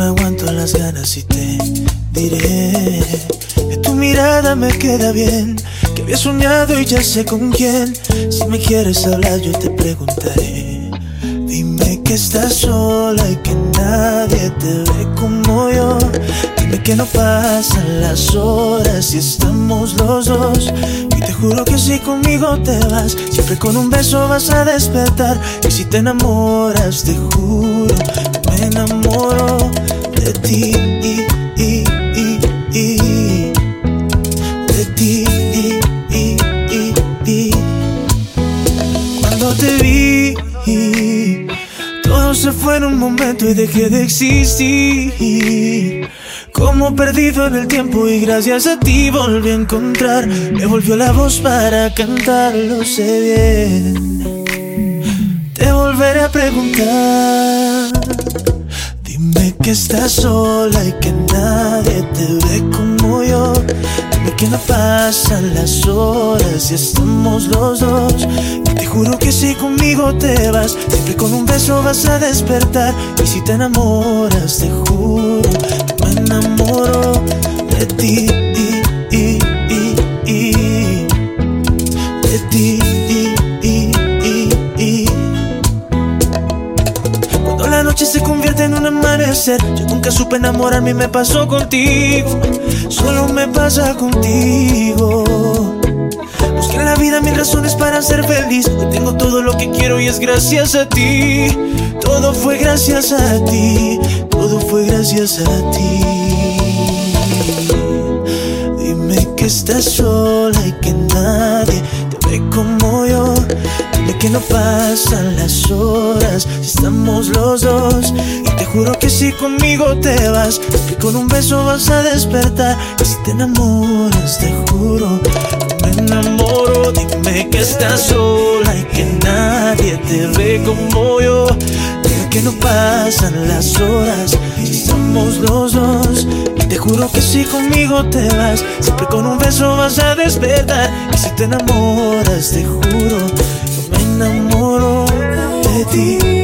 me aguanto las ganas y te diré que tu mirada me queda bien, que había soñado y ya sé con quién. Si me quieres hablar yo te preguntaré. Dime que estás sola y que nadie te ve como yo. Dime que no pasan las horas y estamos los dos. Y te juro que si conmigo te vas, siempre con un beso vas a despertar. Y si te enamoras, te juro que me enamoro de ti, de ti. Cuando te vi, todo se fue en un momento y dejé de existir. Como perdido en el tiempo y gracias a ti volví a encontrar. Me volvió la voz para cantar, lo sé bien. Te volveré a preguntar. Dime que estás sola y que nadie te ve como yo. Dime que no pasan las horas y estamos los dos. Y te juro que si conmigo te vas, siempre con un beso vas a despertar. Y si te enamoras, te juro que me enamoro de ti, de ti. Cuando la noche se convierte en un amanecer, yo nunca supe enamorarme y me pasó contigo. Solo me pasa contigo. Busqué en la vida mil razones para ser feliz. Hoy tengo todo lo que quiero y es gracias a ti. Todo fue gracias a ti. Todo fue gracias a ti. Dime que estás sola y que nadie te ve como yo. Dime que no pasan las horas si estamos los dos. Y te juro que si conmigo te vas, que con un beso vas a despertar. Y si te enamoras, te juro que me enamoro. Dime que estás sola y que nadie te ve como yo. Dime que no pasan las horas si estamos los dos. Y te juro que si conmigo te vas, siempre con un beso vas a despertar. Y si te enamoras, te juro que me enamoro de ti.